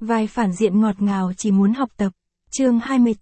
Vai phản diện ngọt ngào chỉ muốn học tập. Chương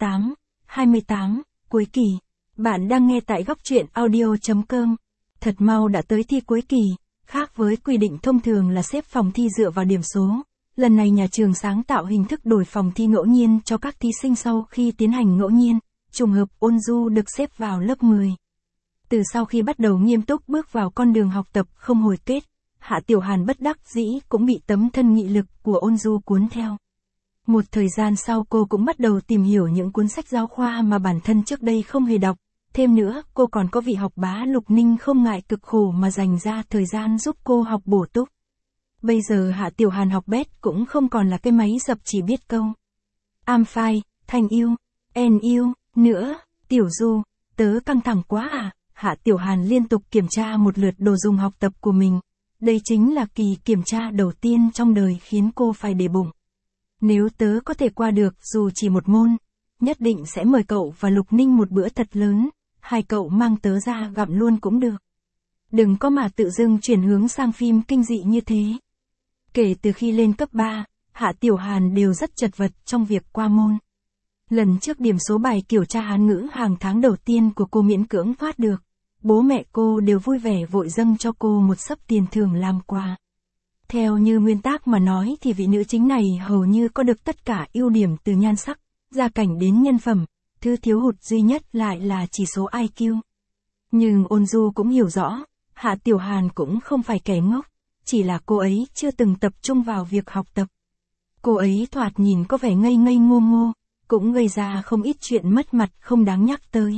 28, cuối kỳ. Bạn đang nghe tại góc truyện audio.com. Thật mau đã tới thi cuối kỳ, khác với quy định thông thường là xếp phòng thi dựa vào điểm số. Lần này nhà trường sáng tạo hình thức đổi phòng thi ngẫu nhiên cho các thí sinh sau khi tiến hành ngẫu nhiên, trùng hợp Ôn Du được xếp vào lớp 10. Từ sau khi bắt đầu nghiêm túc bước vào con đường học tập không hồi kết, Hạ Tiểu Hàn bất đắc dĩ cũng bị tấm thân nghị lực của Ôn Du cuốn theo. Một thời gian sau cô cũng bắt đầu tìm hiểu những cuốn sách giáo khoa mà bản thân trước đây không hề đọc. Thêm nữa, cô còn có vị học bá Lục Ninh không ngại cực khổ mà dành ra thời gian giúp cô học bổ túc. Bây giờ Hạ Tiểu Hàn học bét cũng không còn là cái máy dập chỉ biết câu I'm fine, thank you, and you, nữa, Tiểu Du, tớ căng thẳng quá à. Hạ Tiểu Hàn liên tục kiểm tra một lượt đồ dùng học tập của mình. Đây chính là kỳ kiểm tra đầu tiên trong đời khiến cô phải để bụng. Nếu tớ có thể qua được dù chỉ một môn, nhất định sẽ mời cậu và Lục Ninh một bữa thật lớn, hai cậu mang tớ ra gặm luôn cũng được. Đừng có mà tự dưng chuyển hướng sang phim kinh dị như thế. Kể từ khi lên cấp 3, Hạ Tiểu Hàn đều rất chật vật trong việc qua môn. Lần trước điểm số bài kiểm tra Hán ngữ hàng tháng đầu tiên của cô miễn cưỡng thoát được. Bố mẹ cô đều vui vẻ vội dâng cho cô một xấp tiền thưởng làm quà. Theo như nguyên tắc mà nói thì vị nữ chính này hầu như có được tất cả ưu điểm từ nhan sắc, gia cảnh đến nhân phẩm, thứ thiếu hụt duy nhất lại là chỉ số IQ. Nhưng Ôn Du cũng hiểu rõ, Hạ Tiểu Hàn cũng không phải kẻ ngốc, chỉ là cô ấy chưa từng tập trung vào việc học tập. Cô ấy thoạt nhìn có vẻ ngây ngây ngô ngô, cũng gây ra không ít chuyện mất mặt không đáng nhắc tới.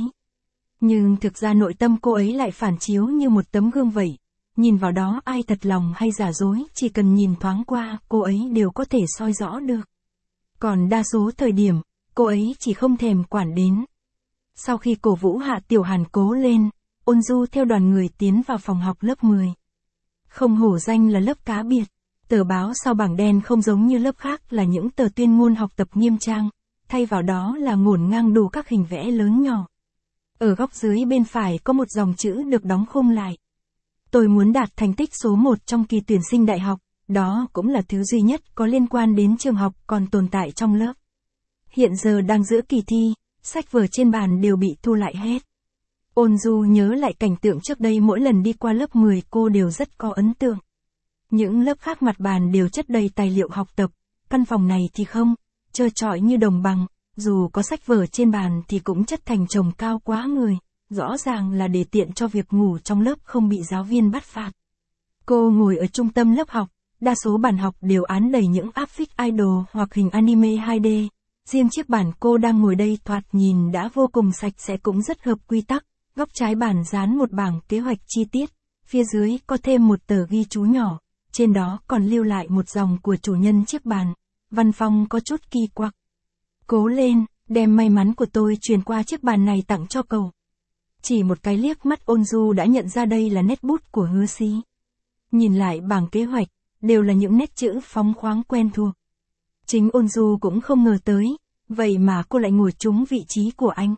Nhưng thực ra nội tâm cô ấy lại phản chiếu như một tấm gương vậy. Nhìn vào đó ai thật lòng hay giả dối, chỉ cần nhìn thoáng qua, cô ấy đều có thể soi rõ được. Còn đa số thời điểm, cô ấy chỉ không thèm quản đến. Sau khi cổ vũ Hạ Tiểu Hàn cố lên, Ôn Du theo đoàn người tiến vào phòng học lớp 10. Không hổ danh là lớp cá biệt, tờ báo sau bảng đen không giống như lớp khác là những tờ tuyên ngôn học tập nghiêm trang, thay vào đó là ngổn ngang đủ các hình vẽ lớn nhỏ. Ở góc dưới bên phải có một dòng chữ được đóng khung lại. Tôi muốn đạt thành tích số 1 trong kỳ tuyển sinh đại học, đó cũng là thứ duy nhất có liên quan đến trường học còn tồn tại trong lớp. Hiện giờ đang giữa kỳ thi, sách vở trên bàn đều bị thu lại hết. Ôn Du nhớ lại cảnh tượng trước đây mỗi lần đi qua lớp 10 cô đều rất có ấn tượng. Những lớp khác mặt bàn đều chất đầy tài liệu học tập, căn phòng này thì không, trơ trọi như đồng bằng, dù có sách vở trên bàn thì cũng chất thành chồng cao quá người. Rõ ràng là để tiện cho việc ngủ trong lớp không bị giáo viên bắt phạt. Cô ngồi ở trung tâm lớp học, đa số bàn học đều án đầy những áp phích idol hoặc hình anime 2D. Riêng chiếc bàn cô đang ngồi đây thoạt nhìn đã vô cùng sạch sẽ cũng rất hợp quy tắc. Góc trái bàn dán một bảng kế hoạch chi tiết, phía dưới có thêm một tờ ghi chú nhỏ, trên đó còn lưu lại một dòng của chủ nhân chiếc bàn. Văn phong có chút kỳ quặc. Cố lên, đem may mắn của tôi truyền qua chiếc bàn này tặng cho cậu. Chỉ một cái liếc mắt Ôn Du đã nhận ra đây là nét bút của Hứa Xí. Nhìn lại bảng kế hoạch, đều là những nét chữ phóng khoáng quen thuộc. Chính Ôn Du cũng không ngờ tới, vậy mà cô lại ngồi trúng vị trí của anh.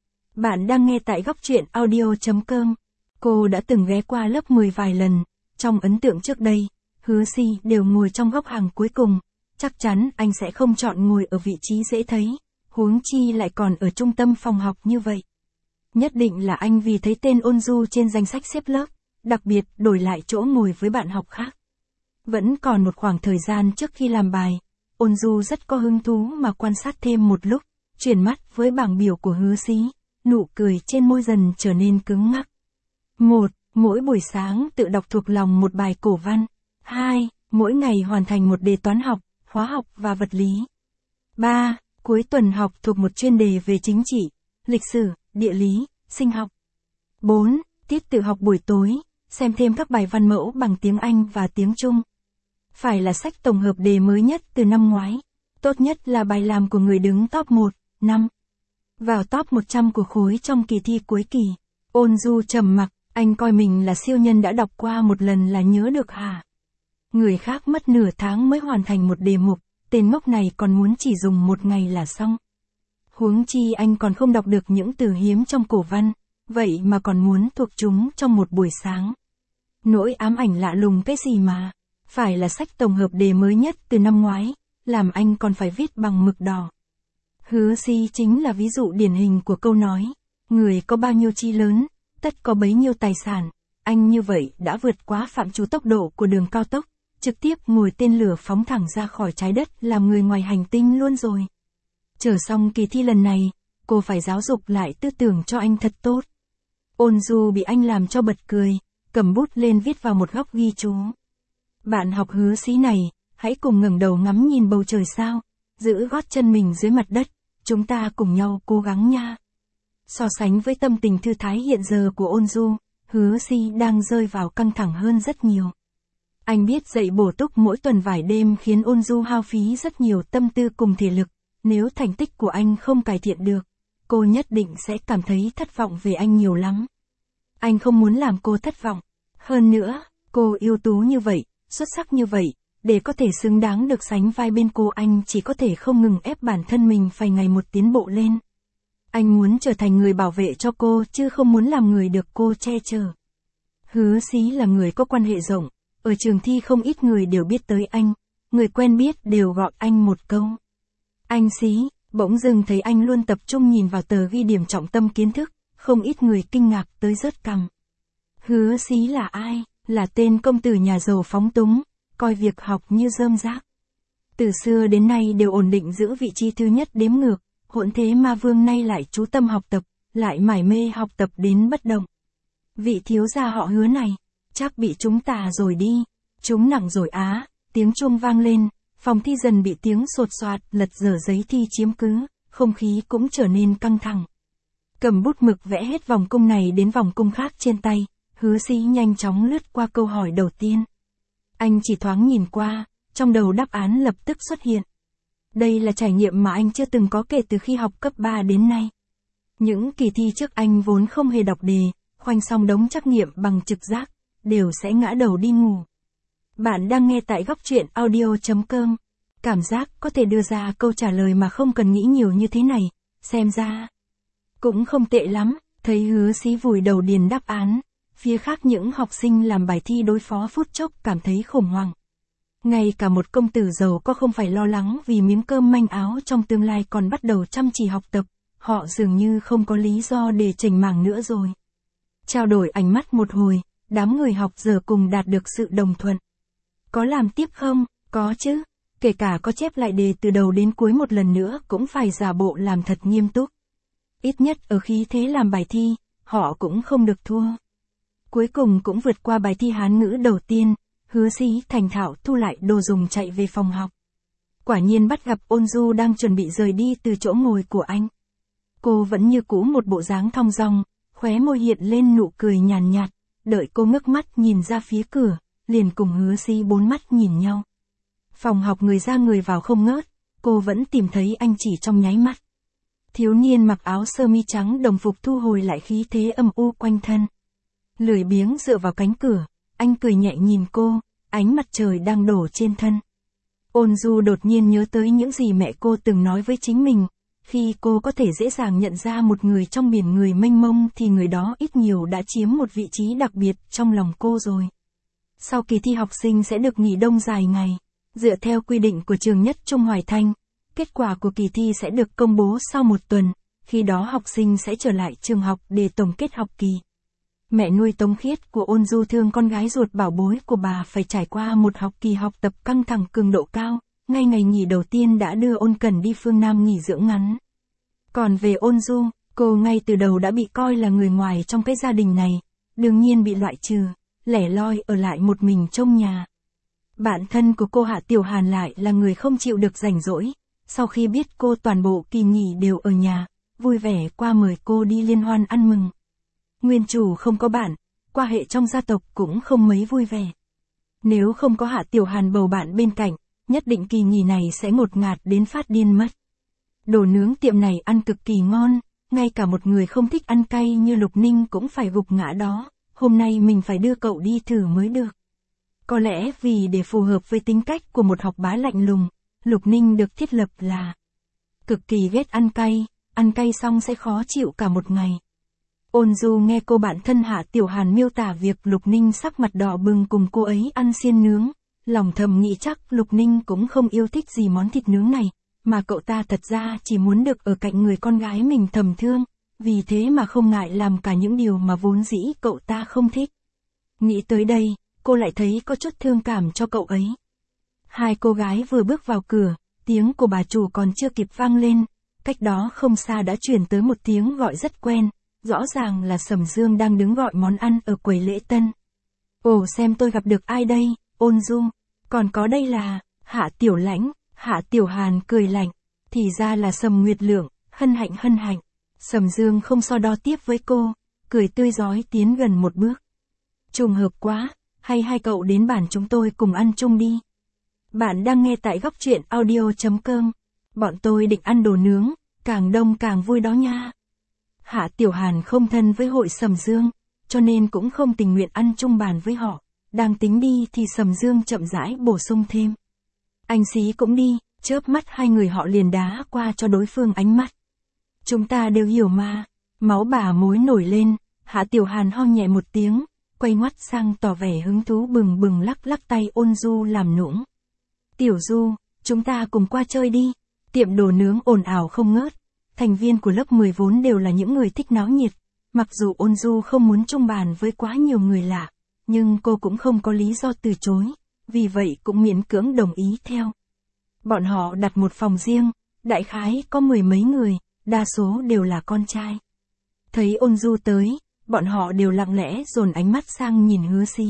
Bạn đang nghe tại góc truyện audio.com. Cô đã từng ghé qua lớp 10 vài lần, trong ấn tượng trước đây, Hứa Xí đều ngồi trong góc hàng cuối cùng, chắc chắn anh sẽ không chọn ngồi ở vị trí dễ thấy, huống chi lại còn ở trung tâm phòng học như vậy. Nhất định là anh vì thấy tên Ôn Du trên danh sách xếp lớp, đặc biệt đổi lại chỗ ngồi với bạn học khác. Vẫn còn một khoảng thời gian trước khi làm bài, Ôn Du rất có hứng thú mà quan sát thêm một lúc, chuyển mắt với bảng biểu của Hứa Xí, nụ cười trên môi dần trở nên cứng ngắc. 1. Mỗi buổi sáng tự đọc thuộc lòng một bài cổ văn. 2. Mỗi ngày hoàn thành một đề toán học, hóa học và vật lý. 3. Cuối tuần học thuộc một chuyên đề về chính trị, lịch sử, địa lý, sinh học. 4. Tiết tự học buổi tối, xem thêm các bài văn mẫu bằng tiếng Anh và tiếng Trung. Phải là sách tổng hợp đề mới nhất từ năm ngoái. Tốt nhất là bài làm của người đứng top 1, 5. Vào top 100 của khối trong kỳ thi cuối kỳ. Ôn Du trầm mặc, anh coi mình là siêu nhân đã đọc qua một lần là nhớ được hả? Người khác mất nửa tháng mới hoàn thành một đề mục, tên ngốc này còn muốn chỉ dùng một ngày là xong. Huống chi anh còn không đọc được những từ hiếm trong cổ văn, vậy mà còn muốn thuộc chúng trong một buổi sáng. Nỗi ám ảnh lạ lùng cái gì mà, phải là sách tổng hợp đề mới nhất từ năm ngoái, làm anh còn phải viết bằng mực đỏ. Hứa Sí chính là ví dụ điển hình của câu nói, người có bao nhiêu chi lớn, tất có bấy nhiêu tài sản. Anh như vậy đã vượt quá phạm trù tốc độ của đường cao tốc, trực tiếp ngồi tên lửa phóng thẳng ra khỏi trái đất làm người ngoài hành tinh luôn rồi. Chờ xong kỳ thi lần này, cô phải giáo dục lại tư tưởng cho anh thật tốt. Ôn Du bị anh làm cho bật cười, cầm bút lên viết vào một góc ghi chú. Bạn học Hứa Sí này, hãy cùng ngẩng đầu ngắm nhìn bầu trời sao, giữ gót chân mình dưới mặt đất, chúng ta cùng nhau cố gắng nha. So sánh với tâm tình thư thái hiện giờ của Ôn Du, Hứa Sí đang rơi vào căng thẳng hơn rất nhiều. Anh biết dạy bổ túc mỗi tuần vài đêm khiến Ôn Du hao phí rất nhiều tâm tư cùng thể lực, nếu thành tích của anh không cải thiện được, cô nhất định sẽ cảm thấy thất vọng về anh nhiều lắm. Anh không muốn làm cô thất vọng. Hơn nữa, cô ưu tú như vậy, xuất sắc như vậy, để có thể xứng đáng được sánh vai bên cô anh chỉ có thể không ngừng ép bản thân mình phải ngày một tiến bộ lên. Anh muốn trở thành người bảo vệ cho cô chứ không muốn làm người được cô che chở. Hứa Sí là người có quan hệ rộng, ở trường thi không ít người đều biết tới anh, người quen biết đều gọi anh một câu. Anh Sí, bỗng dưng thấy anh luôn tập trung nhìn vào tờ ghi điểm trọng tâm kiến thức, không ít người kinh ngạc tới rớt cằm. Hứa Sí là ai? Là tên công tử nhà giàu phóng túng, coi việc học như rơm rác. Từ xưa đến nay đều ổn định giữ vị trí thứ nhất đếm ngược, hỗn thế ma vương nay lại chú tâm học tập, lại mải mê học tập đến bất động. Vị thiếu gia họ Hứa này, chắc bị chúng tà rồi đi, chúng nặng rồi á, tiếng chuông vang lên, phòng thi dần bị tiếng sột soạt lật dở giấy thi chiếm cứ, không khí cũng trở nên căng thẳng. Cầm bút mực vẽ hết vòng cung này đến vòng cung khác trên tay, Hứa Sí nhanh chóng lướt qua câu hỏi đầu tiên. Anh chỉ thoáng nhìn qua, trong đầu đáp án lập tức xuất hiện. Đây là trải nghiệm mà anh chưa từng có kể từ khi học cấp 3 đến nay. Những kỳ thi trước anh vốn không hề đọc đề, khoanh xong đống trắc nghiệm bằng trực giác, đều sẽ ngã đầu đi ngủ. Bạn đang nghe tại góc truyện audio.com. Cảm giác có thể đưa ra câu trả lời mà không cần nghĩ nhiều như thế này, xem ra cũng không tệ lắm. Thấy Hứa Sí vùi đầu điền đáp án, phía khác những học sinh làm bài thi đối phó phút chốc cảm thấy khủng hoảng. Ngay cả một công tử giàu có không phải lo lắng vì miếng cơm manh áo trong tương lai còn bắt đầu chăm chỉ học tập, họ dường như không có lý do để chểnh mảng nữa rồi. Trao đổi ánh mắt một hồi, đám người học giờ cùng đạt được sự đồng thuận. Có làm tiếp không? Có chứ. Kể cả có chép lại đề từ đầu đến cuối một lần nữa cũng phải giả bộ làm thật nghiêm túc. Ít nhất ở khí thế làm bài thi, họ cũng không được thua. Cuối cùng cũng vượt qua bài thi Hán ngữ đầu tiên, Hứa Sí thành thạo thu lại đồ dùng chạy về phòng học. Quả nhiên bắt gặp Ôn Du đang chuẩn bị rời đi từ chỗ ngồi của anh. Cô vẫn như cũ một bộ dáng thong dong, khóe môi hiện lên nụ cười nhàn nhạt, đợi cô ngước mắt nhìn ra phía cửa, liền cùng Hứa Sí bốn mắt nhìn nhau. Phòng học người ra người vào không ngớt, cô vẫn tìm thấy anh chỉ trong nháy mắt. Thiếu niên mặc áo sơ mi trắng đồng phục thu hồi lại khí thế âm u quanh thân. Lười biếng dựa vào cánh cửa, anh cười nhẹ nhìn cô, ánh mặt trời đang đổ trên thân. Ôn Du đột nhiên nhớ tới những gì mẹ cô từng nói với chính mình, khi cô có thể dễ dàng nhận ra một người trong biển người mênh mông thì người đó ít nhiều đã chiếm một vị trí đặc biệt trong lòng cô rồi. Sau kỳ thi học sinh sẽ được nghỉ đông dài ngày, dựa theo quy định của trường Nhất Trung Hoài Thanh, kết quả của kỳ thi sẽ được công bố sau một tuần, khi đó học sinh sẽ trở lại trường học để tổng kết học kỳ. Mẹ nuôi Tống Khiết của Ôn Du thương con gái ruột bảo bối của bà phải trải qua một học kỳ học tập căng thẳng cường độ cao, ngay ngày nghỉ đầu tiên đã đưa Ôn Cẩn đi phương Nam nghỉ dưỡng ngắn. Còn về Ôn Du, cô ngay từ đầu đã bị coi là người ngoài trong cái gia đình này, đương nhiên bị loại trừ, lẻ loi ở lại một mình trong nhà. Bạn thân của cô Hạ Tiểu Hàn lại là người không chịu được rảnh rỗi, sau khi biết cô toàn bộ kỳ nghỉ đều ở nhà, vui vẻ qua mời cô đi liên hoan ăn mừng. Nguyên chủ không có bạn, qua hệ trong gia tộc cũng không mấy vui vẻ. Nếu không có Hạ Tiểu Hàn bầu bạn bên cạnh, nhất định kỳ nghỉ này sẽ ngột ngạt đến phát điên mất. Đồ nướng tiệm này ăn cực kỳ ngon, ngay cả một người không thích ăn cay như Lục Ninh cũng phải gục ngã đó, hôm nay mình phải đưa cậu đi thử mới được. Có lẽ vì để phù hợp với tính cách của một học bá lạnh lùng, Lục Ninh được thiết lập là cực kỳ ghét ăn cay xong sẽ khó chịu cả một ngày. Ôn Du nghe cô bạn thân Hạ Tiểu Hàn miêu tả việc Lục Ninh sắc mặt đỏ bừng cùng cô ấy ăn xiên nướng, Lòng thầm nghĩ chắc Lục Ninh cũng không yêu thích gì món thịt nướng này, mà cậu ta thật ra chỉ muốn được ở cạnh người con gái mình thầm thương, vì thế mà không ngại làm cả những điều mà vốn dĩ cậu ta không thích. Nghĩ tới đây, cô lại thấy có chút thương cảm cho cậu ấy. Hai cô gái vừa bước vào cửa, tiếng của bà chủ còn chưa kịp vang lên, cách đó không xa đã chuyển tới một tiếng gọi rất quen, rõ ràng là Sầm Dương đang đứng gọi món ăn ở quầy lễ tân. Ồ, xem tôi gặp được ai đây, Ôn Du, còn có đây là Hạ Tiểu Lãnh. Hạ Tiểu Hàn cười lạnh, thì ra là Sầm Nguyệt Lượng, hân hạnh hân hạnh. Sầm Dương không so đo tiếp với cô, cười tươi rói tiến gần một bước. Trùng hợp quá, hay hai cậu đến bàn chúng tôi cùng ăn chung đi. Bạn đang nghe tại góc truyện audio.com. Bọn tôi định ăn đồ nướng, càng đông càng vui đó nha. Hạ Tiểu Hàn không thân với hội Sầm Dương, cho nên cũng không tình nguyện ăn chung bàn với họ. Đang tính đi thì Sầm Dương chậm rãi bổ sung thêm. Anh Xí cũng đi, chớp mắt hai người họ liền đá qua cho đối phương ánh mắt. Chúng ta đều hiểu mà. Máu bà mối nổi lên, Hạ Tiểu Hàn ho nhẹ một tiếng, quay ngoắt sang tỏ vẻ hứng thú bừng bừng lắc lắc tay Ôn Du làm nũng. Tiểu Du, chúng ta cùng qua chơi đi. Tiệm đồ nướng ồn ào không ngớt. Thành viên của lớp 10 vốn đều là những người thích náo nhiệt. Mặc dù Ôn Du không muốn chung bàn với quá nhiều người lạ, nhưng cô cũng không có lý do từ chối, vì vậy cũng miễn cưỡng đồng ý theo. Bọn họ đặt một phòng riêng, đại khái có 10 mấy người, đa số đều là con trai. Thấy Ôn Du tới, bọn họ đều lặng lẽ dồn ánh mắt sang nhìn Hứa Xí.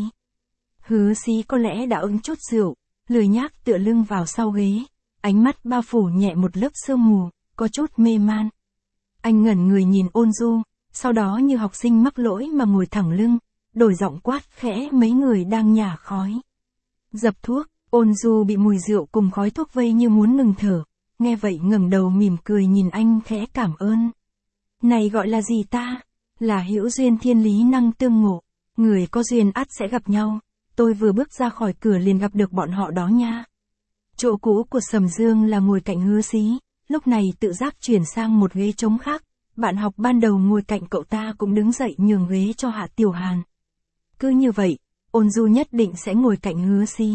Hứa Xí có lẽ đã uống chút rượu, lười nhác tựa lưng vào sau ghế, ánh mắt bao phủ nhẹ một lớp sương mù, có chút mê man. Anh ngẩn người nhìn Ôn Du, sau đó như học sinh mắc lỗi mà ngồi thẳng lưng, đổi giọng quát khẽ mấy người đang nhả khói. Dập thuốc, Ôn Du bị mùi rượu cùng khói thuốc vây như muốn ngừng thở, nghe vậy ngẩng đầu mỉm cười nhìn anh khẽ cảm ơn. Này gọi là gì ta? Là hữu duyên thiên lý năng tương ngộ, người có duyên ắt sẽ gặp nhau, tôi vừa bước ra khỏi cửa liền gặp được bọn họ đó nha. Chỗ cũ của Sầm Dương là ngồi cạnh Hứa Xí, lúc này tự giác chuyển sang một ghế trống khác, bạn học ban đầu ngồi cạnh cậu ta cũng đứng dậy nhường ghế cho Hạ Tiểu Hàn. Cứ như vậy, Ôn Du nhất định sẽ ngồi cạnh Hứa Xí.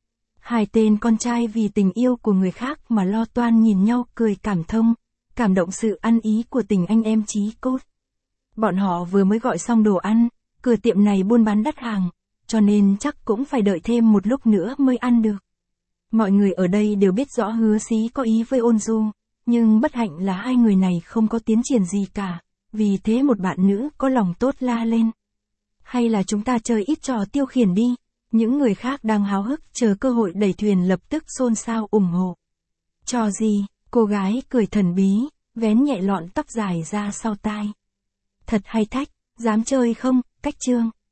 Hai tên con trai vì tình yêu của người khác mà lo toan nhìn nhau cười cảm thông, cảm động sự ăn ý của tình anh em chí cốt. Bọn họ vừa mới gọi xong đồ ăn, cửa tiệm này buôn bán đắt hàng, cho nên chắc cũng phải đợi thêm một lúc nữa mới ăn được. Mọi người ở đây đều biết rõ Hứa Xí có ý với Ôn Du, nhưng bất hạnh là hai người này không có tiến triển gì cả, vì thế một bạn nữ có lòng tốt la lên. Hay là chúng ta chơi ít trò tiêu khiển đi, những người khác đang háo hức chờ cơ hội đẩy thuyền lập tức xôn xao ủng hộ. Trò gì, cô gái cười thần bí, vén nhẹ lọn tóc dài ra sau tai. Thật hay thách, dám chơi không, Cách Chương.